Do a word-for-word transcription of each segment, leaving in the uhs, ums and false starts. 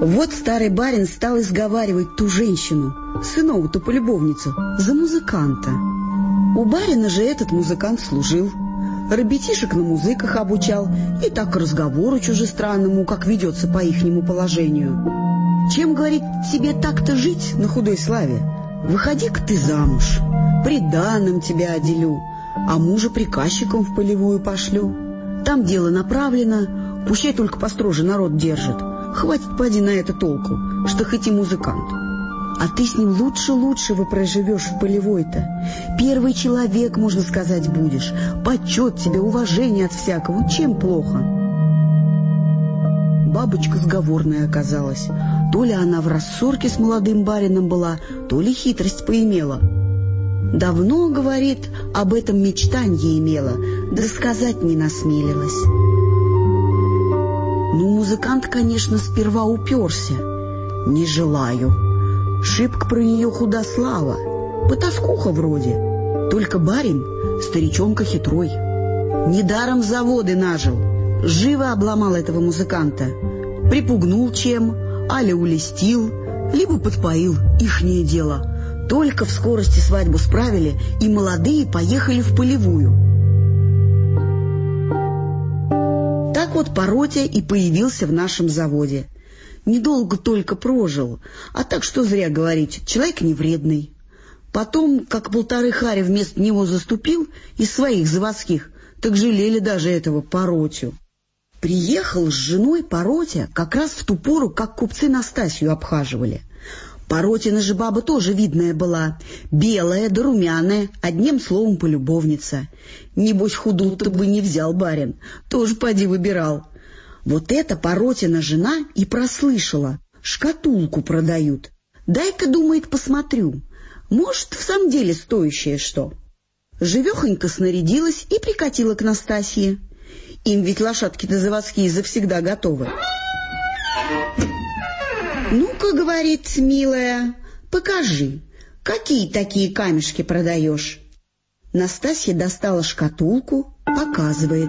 Вот старый барин стал изговаривать ту женщину, сынову-то полюбовницу, за музыканта. У барина же этот музыкант служил, ребятишек на музыках обучал и так к разговору чужестранному, как ведется по ихнему положению. Чем, говорит, тебе так-то жить на худой славе? Выходи-ка ты замуж, приданым тебя отделю, а мужа приказчиком в полевую пошлю. Там дело направлено, пущай только построже народ держит. Хватит, поди, на это толку, что хоть и музыкант. А ты с ним лучше-лучше вы проживешь в полевой-то. Первый человек, можно сказать, будешь. Почет тебе, уважение от всякого. Чем плохо? Бабочка сговорная оказалась. То ли она в рассорке с молодым барином была, то ли хитрость поимела. Давно, говорит, об этом мечтанье имела, да сказать не насмелилась. Ну, музыкант, конечно, сперва уперся. Не желаю. Шибко про нее худа слава. Потаскуха вроде. Только барин старичонка хитрой. Недаром заводы нажил. Живо обломал этого музыканта. Припугнул чем, аля улестил, либо подпоил, ихнее дело. Только в скорости свадьбу справили, и молодые поехали в полевую. Так вот Паротя и появился в нашем заводе. Недолго только прожил, а так что зря говорить, человек невредный. Потом, как полторы хари вместо него заступил из своих заводских, так жалели даже этого Паротю. Приехал с женой Паротя как раз в ту пору, как купцы Настасью обхаживали. Паротина же баба тоже видная была, белая да румяная, одним словом полюбовница. Небось, худу-то бы не взял барин, тоже поди выбирал. Вот эта Паротина жена и прослышала, шкатулку продают. Дай-ка, думает, посмотрю, может, в самом деле стоящее что. Живехонько снарядилась и прикатила к Настасье. Им ведь лошадки-то заводские завсегда готовы. «Ну-ка, — говорит, — милая, покажи, какие такие камешки продаешь?» Настасья достала шкатулку, показывает.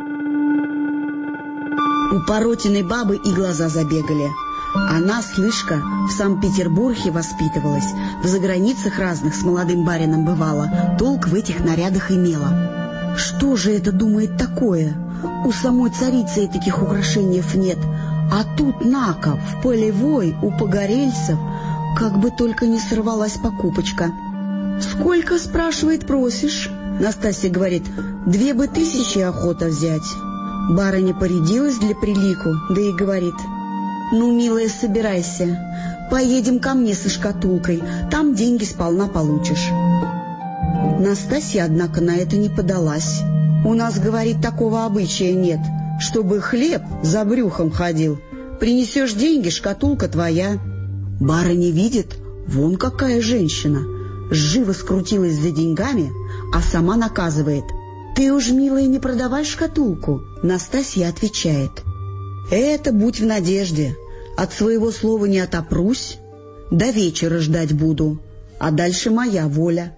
У Паротиной бабы и глаза забегали. Она, слышка, в Санкт-Петербурге воспитывалась, в заграницах разных с молодым барином бывала, толк в этих нарядах имела. Что же это, думает, такое? У самой царицы таких украшений нет. А тут нако, в полевой, у погорельцев, как бы только не сорвалась покупочка. «Сколько, — спрашивает, — просишь?» Настасья говорит: «Две бы тысячи охота взять». Барыня порядилась для прилику, да и говорит: «Ну, милая, собирайся, поедем ко мне со шкатулкой, там деньги сполна получишь». Настасья, однако, на это не подалась. «У нас, — говорит, — такого обычая нет, чтобы хлеб за брюхом ходил. Принесешь деньги — шкатулка твоя». Барыня видит, вон какая женщина, живо скрутилась за деньгами, а сама наказывает: «Ты уж, милая, не продавай шкатулку». Настасья отвечает: «Это будь в надежде, от своего слова не отопрусь, до вечера ждать буду, а дальше моя воля».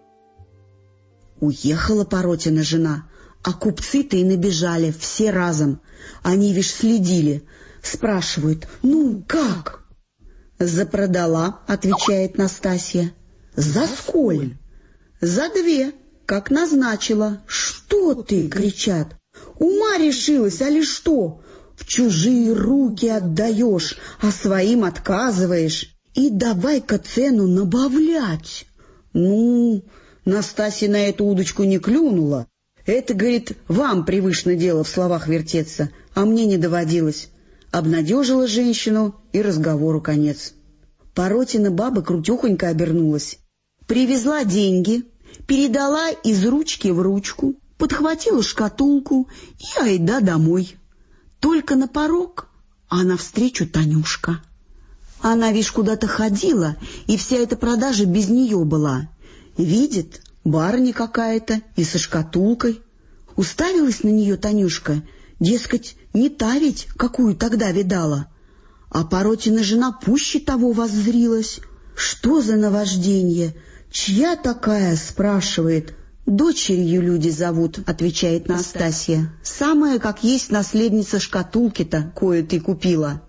Уехала Паротина жена, а купцы-то и набежали все разом. Они, вишь, следили, спрашивают: «Ну, как?» «Запродала, — отвечает Настасья». «За сколь?» «За две, как назначила». «Что ты? — кричат. — Ума решилась, али что? В чужие руки отдаешь, а своим отказываешь. И давай-ка цену набавлять». «Ну, Настасья на эту удочку не клюнула. Это, — говорит, — вам привычно дело в словах вертеться, а мне не доводилось». Обнадежила женщину, и разговору конец. Паротина баба крутехонько обернулась. Привезла деньги, передала из ручки в ручку, подхватила шкатулку и айда домой. Только на порог, а навстречу Танюшка. Она, вишь, куда-то ходила, и вся эта продажа без нее была. Видит, барыня какая-то и со шкатулкой. Уставилась на нее Танюшка, дескать, не та ведь, какую тогда видала. А Паротина жена пуще того воззрилась. «Что за наважденье? Чья такая?» — спрашивает. «Дочерью люди зовут», — отвечает Настасья. «Самая, как есть, наследница шкатулки-то, кою ты купила».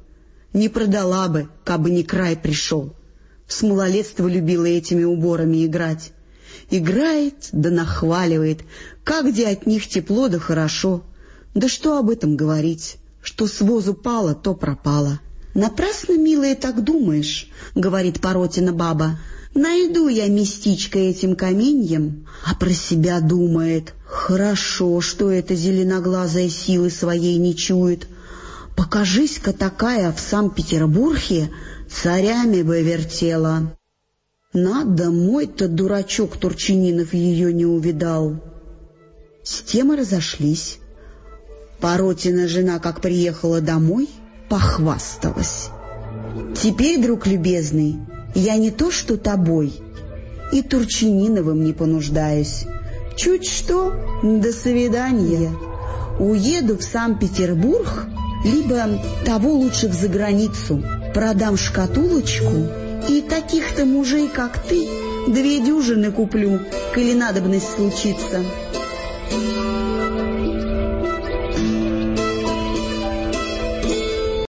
Не продала бы, кабы не край пришел. С малолетства любила этими уборами играть. Играет да нахваливает, как где от них тепло да хорошо. Да что об этом говорить, что с возу пало, то пропало. «Напрасно, милая, так думаешь», — говорит Паротина баба. «Найду я местечко этим каменьем», а про себя думает: «Хорошо, что эта зеленоглазая силы своей не чует. Покажись-ка такая в Санкт-Петербурге, царями бы вертела». Надо, мой-то дурачок Турчининов ее не увидал. С тем и разошлись. Паротина жена, как приехала домой, похвасталась: «Теперь, друг любезный, я не то что тобой, и Турчининовым не понуждаюсь. Чуть что, до свидания. Уеду в Санкт-Петербург, либо того лучше в заграницу, продам шкатулочку, и таких-то мужей, как ты, две дюжины куплю, коли надобность случится».